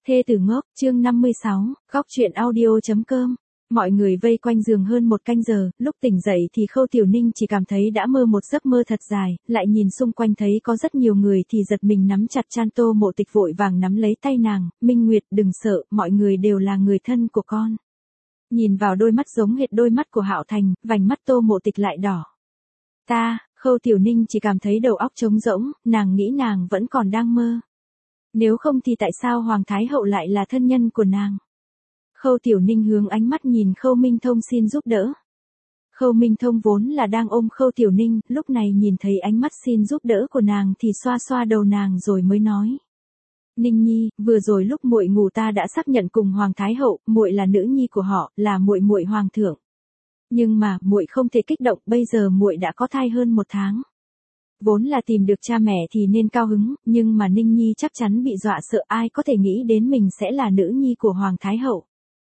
Thê tử ngốc, chương 56, góc truyện audio.com. Mọi người vây quanh giường hơn một canh giờ, lúc tỉnh dậy thì Khâu Tiểu Ninh chỉ cảm thấy đã mơ một giấc mơ thật dài, lại nhìn xung quanh thấy có rất nhiều người thì giật mình nắm chặt chan. Tô Mộ Tịch vội vàng nắm lấy tay nàng, Minh Nguyệt đừng sợ, mọi người đều là người thân của con. Nhìn vào đôi mắt giống hệt đôi mắt của Hạo Thành, vành mắt Tô Mộ Tịch lại đỏ. Khâu Tiểu Ninh chỉ cảm thấy đầu óc trống rỗng, nàng nghĩ nàng vẫn còn đang mơ. Nếu không thì tại sao Hoàng Thái Hậu lại là thân nhân của nàng? Khâu Tiểu Ninh hướng ánh mắt nhìn Khâu Minh Thông xin giúp đỡ. Khâu Minh Thông vốn là đang ôm Khâu Tiểu Ninh, lúc này nhìn thấy ánh mắt xin giúp đỡ của nàng thì xoa xoa đầu nàng rồi mới nói. Ninh Nhi, vừa rồi lúc muội ngủ ta đã xác nhận cùng Hoàng Thái Hậu, muội là nữ nhi của họ, là muội muội hoàng thượng. Nhưng mà, muội không thể kích động, bây giờ muội đã có thai hơn 1 tháng. Vốn là tìm được cha mẹ thì nên cao hứng, nhưng mà Ninh Nhi chắc chắn bị dọa sợ, ai có thể nghĩ đến mình sẽ là nữ nhi của Hoàng Thái Hậu.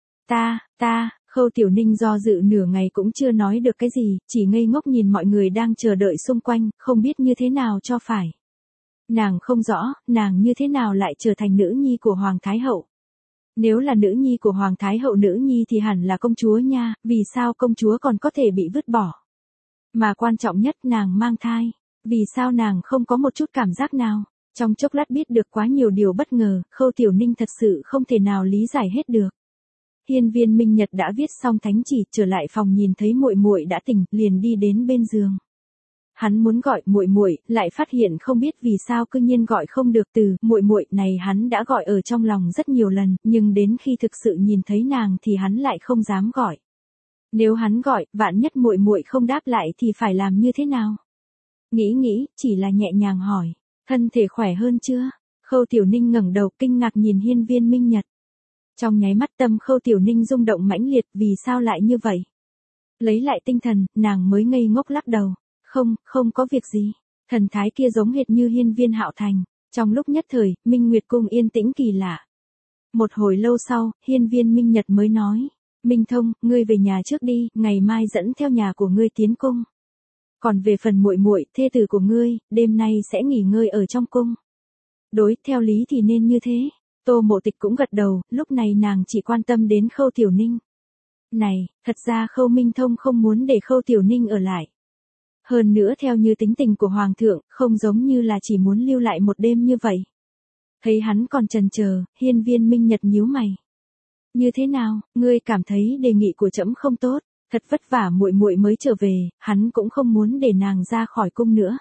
Khâu Tiểu Ninh do dự nửa ngày cũng chưa nói được cái gì, chỉ ngây ngốc nhìn mọi người đang chờ đợi xung quanh, không biết như thế nào cho phải. Nàng không rõ, nàng như thế nào lại trở thành nữ nhi của Hoàng Thái Hậu. Nếu là nữ nhi của Hoàng Thái Hậu nữ nhi thì hẳn là công chúa nha, vì sao công chúa còn có thể bị vứt bỏ. Mà quan trọng nhất nàng mang thai. Vì sao nàng không có một chút cảm giác nào? Trong chốc lát biết được quá nhiều điều bất ngờ, Khâu Tiểu Ninh thật sự không thể nào lý giải hết được. Hiên Viên Minh Nhật đã viết xong thánh chỉ, trở lại phòng nhìn thấy muội muội đã tỉnh, liền đi đến bên giường. Hắn muốn gọi muội muội, lại phát hiện không biết vì sao cư nhiên gọi không được từ muội muội này, hắn đã gọi ở trong lòng rất nhiều lần, nhưng đến khi thực sự nhìn thấy nàng thì hắn lại không dám gọi. Nếu hắn gọi, vạn nhất muội muội không đáp lại thì phải làm như thế nào? Nghĩ, chỉ là nhẹ nhàng hỏi, thân thể khỏe hơn chưa? Khâu Tiểu Ninh ngẩng đầu kinh ngạc nhìn Hiên Viên Minh Nhật. Trong nháy mắt tâm Khâu Tiểu Ninh rung động mãnh liệt, vì sao lại như vậy? Lấy lại tinh thần, nàng mới ngây ngốc lắc đầu, không có việc gì. Thần thái kia giống hệt như Hiên Viên Hạo Thành. Trong lúc nhất thời, Minh Nguyệt cung yên tĩnh kỳ lạ. Một hồi lâu sau, Hiên Viên Minh Nhật mới nói, Minh Thông, ngươi về nhà trước đi, ngày mai dẫn theo nhà của ngươi tiến cung. Còn về phần muội muội, thê tử của ngươi, đêm nay sẽ nghỉ ngơi ở trong cung. Đối theo lý thì nên như thế. Tô Mộ Tịch cũng gật đầu, lúc này nàng chỉ quan tâm đến Khâu Tiểu Ninh. Này, thật ra Khâu Minh Thông không muốn để Khâu Tiểu Ninh ở lại. Hơn nữa theo như tính tình của Hoàng thượng, không giống như là chỉ muốn lưu lại một đêm như vậy. Thấy hắn còn chần chờ, Hiên Viên Minh Nhật nhíu mày. Như thế nào, ngươi cảm thấy đề nghị của trẫm không tốt? Thật vất vả muội muội mới trở về, hắn cũng không muốn để nàng ra khỏi cung nữa.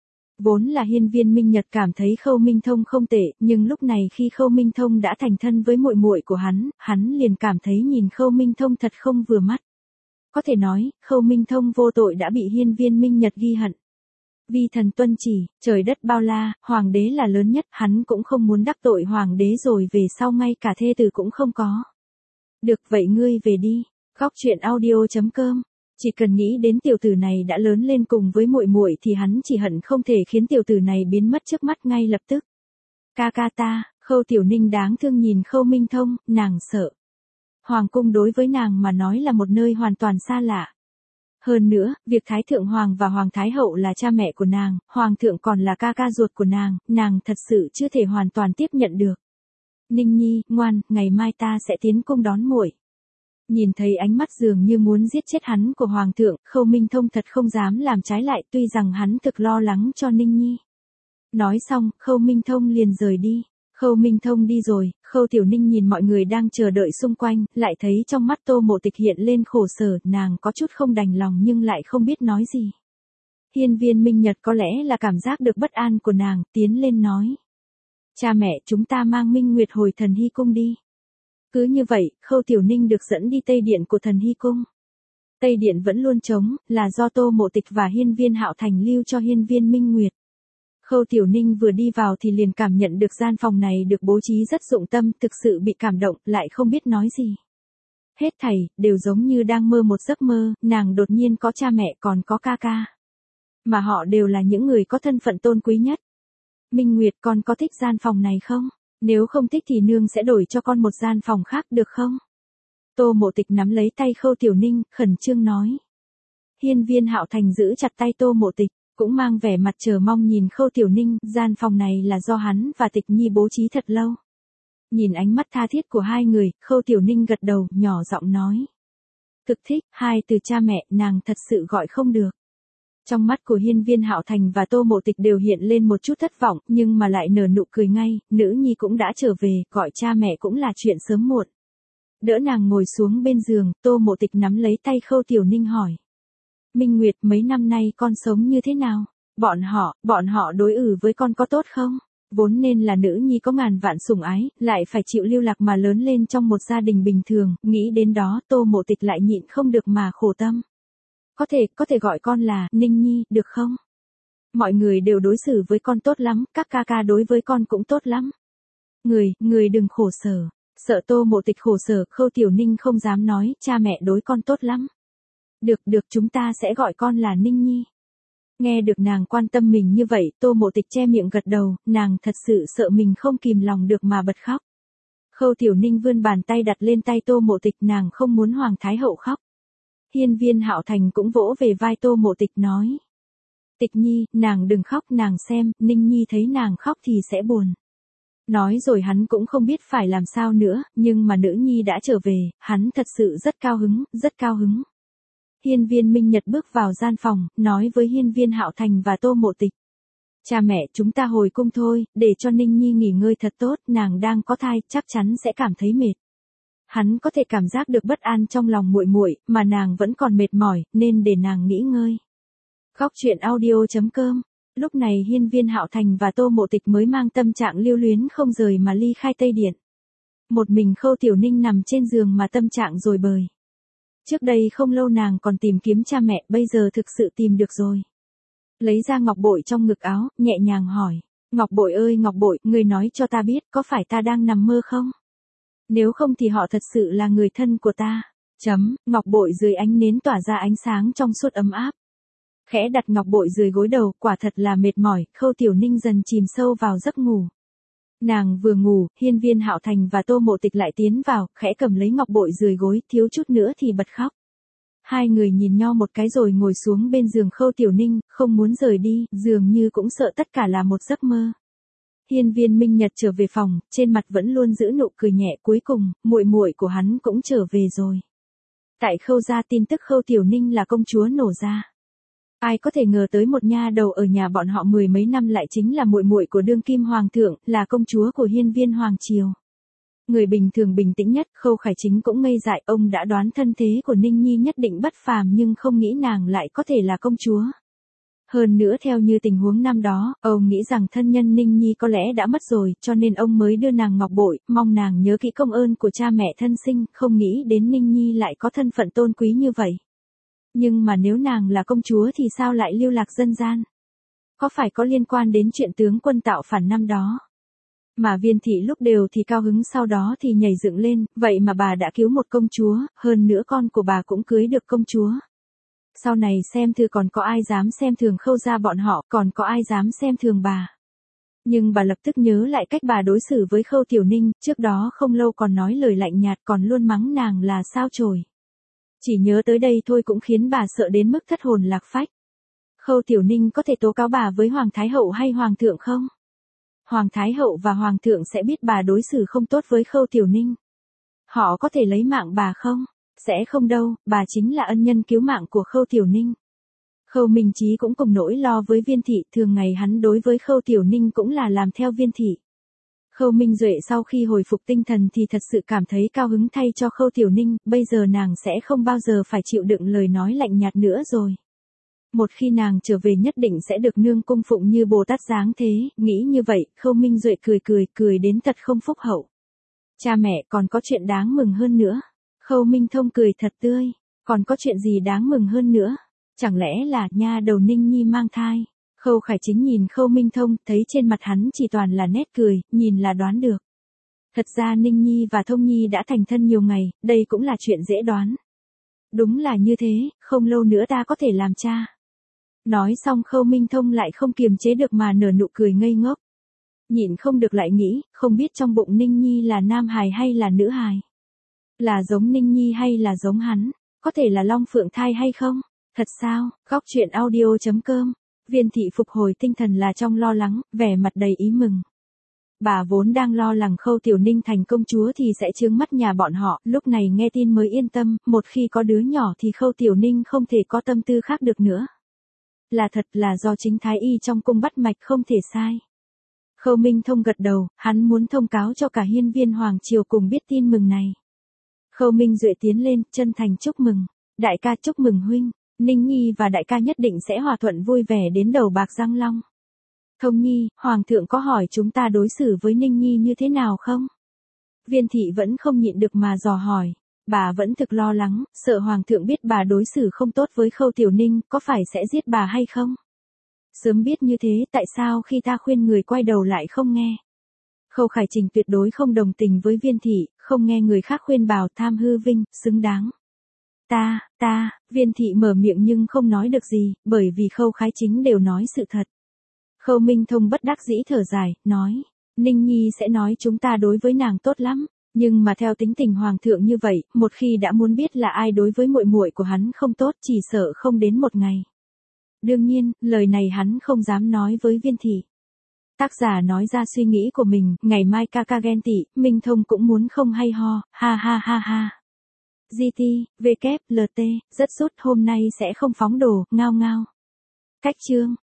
Vốn là Hiên Viên Minh Nhật cảm thấy Khâu Minh Thông không tệ, nhưng lúc này khi Khâu Minh Thông đã thành thân với muội muội của hắn liền cảm thấy nhìn Khâu Minh Thông thật không vừa mắt. Có thể nói, Khâu Minh Thông vô tội đã bị Hiên Viên Minh Nhật ghi hận. Vi thần tuân chỉ, trời đất bao la, hoàng đế là lớn nhất, hắn cũng không muốn đắc tội hoàng đế rồi về sau ngay cả thê tử cũng không có. Được vậy ngươi về đi. Góc truyện audio.com. Chỉ cần nghĩ đến tiểu tử này đã lớn lên cùng với muội muội thì hắn chỉ hận không thể khiến tiểu tử này biến mất trước mắt ngay lập tức. Ca ta, Khâu Tiểu Ninh đáng thương nhìn Khâu Minh Thông, nàng sợ. Hoàng cung đối với nàng mà nói là một nơi hoàn toàn xa lạ. Hơn nữa, việc Thái Thượng Hoàng và Hoàng Thái Hậu là cha mẹ của nàng, Hoàng thượng còn là ca ruột của nàng thật sự chưa thể hoàn toàn tiếp nhận được. Ninh Nhi, ngoan, ngày mai ta sẽ tiến cung đón muội. Nhìn thấy ánh mắt dường như muốn giết chết hắn của Hoàng thượng, Khâu Minh Thông thật không dám làm trái lại, tuy rằng hắn thực lo lắng cho Ninh Nhi. Nói xong, Khâu Minh Thông liền rời đi. Khâu Minh Thông đi rồi, Khâu Tiểu Ninh nhìn mọi người đang chờ đợi xung quanh, lại thấy trong mắt Tô Mộ Tịch hiện lên khổ sở, nàng có chút không đành lòng nhưng lại không biết nói gì. Hiên Viên Minh Nhật có lẽ là cảm giác được bất an của nàng, tiến lên nói. Cha mẹ, chúng ta mang Minh Nguyệt hồi Thần Hy Cung đi. Cứ như vậy, Khâu Tiểu Ninh được dẫn đi Tây Điện của Thần Hy Cung. Tây Điện vẫn luôn trống, là do Tô Mộ Tịch và Hiên Viên Hạo Thành lưu cho Hiên Viên Minh Nguyệt. Khâu Tiểu Ninh vừa đi vào thì liền cảm nhận được gian phòng này được bố trí rất dụng tâm, thực sự bị cảm động, lại không biết nói gì. Hết thảy, đều giống như đang mơ một giấc mơ, nàng đột nhiên có cha mẹ còn có ca. Mà họ đều là những người có thân phận tôn quý nhất. Minh Nguyệt, con có thích gian phòng này không? Nếu không thích thì nương sẽ đổi cho con một gian phòng khác được không? Tô Mộ Tịch nắm lấy tay Khâu Tiểu Ninh, khẩn trương nói. Hiên Viên Hạo Thành giữ chặt tay Tô Mộ Tịch, cũng mang vẻ mặt chờ mong nhìn Khâu Tiểu Ninh, gian phòng này là do hắn và Tịch Nhi bố trí thật lâu. Nhìn ánh mắt tha thiết của hai người, Khâu Tiểu Ninh gật đầu, nhỏ giọng nói. Thực thích, hai từ cha mẹ, nàng thật sự gọi không được. Trong mắt của Hiên Viên Hạo Thành và Tô Mộ Tịch đều hiện lên một chút thất vọng, nhưng mà lại nở nụ cười ngay, nữ nhi cũng đã trở về, gọi cha mẹ cũng là chuyện sớm muộn. Đỡ nàng ngồi xuống bên giường, Tô Mộ Tịch nắm lấy tay Khâu Tiểu Ninh hỏi. Minh Nguyệt, mấy năm nay con sống như thế nào? Bọn họ đối với con có tốt không? Vốn nên là nữ nhi có ngàn vạn sủng ái, lại phải chịu lưu lạc mà lớn lên trong một gia đình bình thường, nghĩ đến đó Tô Mộ Tịch lại nhịn không được mà khổ tâm. Có thể gọi con là Ninh Nhi, được không? Mọi người đều đối xử với con tốt lắm, các ca ca đối với con cũng tốt lắm. Người đừng khổ sở. Sợ Tô Mộ Tịch khổ sở, Khâu Tiểu Ninh không dám nói, cha mẹ đối con tốt lắm. Được, chúng ta sẽ gọi con là Ninh Nhi. Nghe được nàng quan tâm mình như vậy, Tô Mộ Tịch che miệng gật đầu, nàng thật sự sợ mình không kìm lòng được mà bật khóc. Khâu Tiểu Ninh vươn bàn tay đặt lên tay Tô Mộ Tịch, nàng không muốn Hoàng Thái Hậu khóc. Hiên Viên Hạo Thành cũng vỗ về vai Tô Mộ Tịch nói. Tịch Nhi, nàng đừng khóc, nàng xem, Ninh Nhi thấy nàng khóc thì sẽ buồn. Nói rồi hắn cũng không biết phải làm sao nữa, nhưng mà nữ nhi đã trở về, hắn thật sự rất cao hứng. Hiên Viên Minh Nhật bước vào gian phòng, nói với Hiên Viên Hạo Thành và Tô Mộ Tịch. Cha mẹ, chúng ta hồi cung thôi, để cho Ninh Nhi nghỉ ngơi thật tốt, nàng đang có thai, chắc chắn sẽ cảm thấy mệt. Hắn có thể cảm giác được bất an trong lòng muội muội, mà nàng vẫn còn mệt mỏi, nên để nàng nghỉ ngơi. Góc truyện audio.com. Lúc này Hiên Viên Hạo Thành và Tô Mộ Tịch mới mang tâm trạng lưu luyến không rời mà ly khai Tây Điện. Một mình Khâu Tiểu Ninh nằm trên giường mà tâm trạng rồi bời. Trước đây không lâu nàng còn tìm kiếm cha mẹ, bây giờ thực sự tìm được rồi. Lấy ra ngọc bội trong ngực áo, nhẹ nhàng hỏi. Ngọc bội ơi Ngọc bội, người nói cho ta biết, có phải ta đang nằm mơ không? Nếu không thì họ thật sự là người thân của ta. Ngọc bội dưới ánh nến tỏa ra ánh sáng trong suốt ấm áp. Khẽ đặt ngọc bội dưới gối đầu, quả thật là mệt mỏi, Khâu Tiểu Ninh dần chìm sâu vào giấc ngủ. Nàng vừa ngủ, Hiên Viên Hạo Thành và Tô Mộ Tịch lại tiến vào, khẽ cầm lấy ngọc bội dưới gối, thiếu chút nữa thì bật khóc. Hai người nhìn nhau một cái rồi ngồi xuống bên giường Khâu Tiểu Ninh, không muốn rời đi, dường như cũng sợ tất cả là một giấc mơ. Hiên Viên Minh Nhật trở về phòng, trên mặt vẫn luôn giữ nụ cười nhẹ, cuối cùng, muội muội của hắn cũng trở về rồi. Tại Khâu gia tin tức Khâu Tiểu Ninh là công chúa nổ ra. Ai có thể ngờ tới một nha đầu ở nhà bọn họ mười mấy năm lại chính là muội muội của đương kim hoàng thượng, là công chúa của Hiên Viên hoàng triều. Người bình thường bình tĩnh nhất, Khâu Khải Chính cũng ngây dại, ông đã đoán thân thế của Ninh Nhi nhất định bất phàm nhưng không nghĩ nàng lại có thể là công chúa. Hơn nữa theo như tình huống năm đó, ông nghĩ rằng thân nhân Ninh Nhi có lẽ đã mất rồi, cho nên ông mới đưa nàng ngọc bội, mong nàng nhớ kỹ công ơn của cha mẹ thân sinh, không nghĩ đến Ninh Nhi lại có thân phận tôn quý như vậy. Nhưng mà nếu nàng là công chúa thì sao lại lưu lạc dân gian? Có phải có liên quan đến chuyện tướng quân tạo phản năm đó? Mà Viên thị lúc đều thì cao hứng, sau đó thì nhảy dựng lên, vậy mà bà đã cứu một công chúa, hơn nữa con của bà cũng cưới được công chúa. Sau này xem thử còn có ai dám xem thường Khâu gia bọn họ, còn có ai dám xem thường bà. Nhưng bà lập tức nhớ lại cách bà đối xử với Khâu Tiểu Ninh, trước đó không lâu còn nói lời lạnh nhạt, còn luôn mắng nàng là sao chổi. Chỉ nhớ tới đây thôi cũng khiến bà sợ đến mức thất hồn lạc phách. Khâu Tiểu Ninh có thể tố cáo bà với Hoàng Thái Hậu hay Hoàng thượng không? Hoàng Thái Hậu và Hoàng thượng sẽ biết bà đối xử không tốt với Khâu Tiểu Ninh. Họ có thể lấy mạng bà không? Sẽ không đâu, bà chính là ân nhân cứu mạng của Khâu Tiểu Ninh. Khâu Minh Chí cũng cùng nỗi lo với Viên thị, thường ngày hắn đối với Khâu Tiểu Ninh cũng là làm theo Viên thị. Khâu Minh Duệ sau khi hồi phục tinh thần thì thật sự cảm thấy cao hứng thay cho Khâu Tiểu Ninh, bây giờ nàng sẽ không bao giờ phải chịu đựng lời nói lạnh nhạt nữa rồi. Một khi nàng trở về nhất định sẽ được nương cung phụng như Bồ Tát dáng thế, nghĩ như vậy, Khâu Minh Duệ cười đến thật không phúc hậu. Cha mẹ, còn có chuyện đáng mừng hơn nữa. Khâu Minh Thông cười thật tươi, còn có chuyện gì đáng mừng hơn nữa? Chẳng lẽ là nha đầu Ninh Nhi mang thai? Khâu Khải Chính nhìn Khâu Minh Thông, thấy trên mặt hắn chỉ toàn là nét cười, nhìn là đoán được. Thật ra Ninh Nhi và Thông Nhi đã thành thân nhiều ngày, đây cũng là chuyện dễ đoán. Đúng là như thế, không lâu nữa ta có thể làm cha. Nói xong Khâu Minh Thông lại không kiềm chế được mà nở nụ cười ngây ngốc. Nhịn không được lại nghĩ, không biết trong bụng Ninh Nhi là nam hài hay là nữ hài. Là giống Ninh Nhi hay là giống hắn, có thể là Long Phượng thai hay không? Thật sao? Góc truyện audio.com. Viên thị phục hồi tinh thần là trong lo lắng, vẻ mặt đầy ý mừng. Bà vốn đang lo lắng Khâu Tiểu Ninh thành công chúa thì sẽ chướng mắt nhà bọn họ, lúc này nghe tin mới yên tâm, một khi có đứa nhỏ thì Khâu Tiểu Ninh không thể có tâm tư khác được nữa. Là thật là do chính thái y trong cung bắt mạch không thể sai. Khâu Minh Thông gật đầu, hắn muốn thông cáo cho cả hiên viên hoàng triều cùng biết tin mừng này. Khâu Minh Duệ tiến lên, chân thành chúc mừng. Đại ca chúc mừng huynh, Ninh Nhi và đại ca nhất định sẽ hòa thuận vui vẻ đến đầu bạc răng long. Thông Nhi, Hoàng thượng có hỏi chúng ta đối xử với Ninh Nhi như thế nào không? Viên thị vẫn không nhịn được mà dò hỏi. Bà vẫn thực lo lắng, sợ Hoàng thượng biết bà đối xử không tốt với Khâu Tiểu Ninh, có phải sẽ giết bà hay không? Sớm biết như thế tại sao khi ta khuyên người quay đầu lại không nghe? Khâu Khải Trình tuyệt đối không đồng tình với Viên thị, không nghe người khác khuyên bảo tham hư vinh, xứng đáng. Viên thị mở miệng nhưng không nói được gì, bởi vì Khâu Khải Chính đều nói sự thật. Khâu Minh Thông bất đắc dĩ thở dài, nói, Ninh Nhi sẽ nói chúng ta đối với nàng tốt lắm, nhưng mà theo tính tình hoàng thượng như vậy, một khi đã muốn biết là ai đối với muội muội của hắn không tốt chỉ sợ không đến một ngày. Đương nhiên, lời này hắn không dám nói với Viên thị. Tác giả nói ra suy nghĩ của mình, ngày mai ca ca ghen tị, Minh Thông cũng muốn không hay ho, ha ha ha ha. GT, VK, LT, rất sút hôm nay sẽ không phóng đồ, ngao ngao. Cách chương.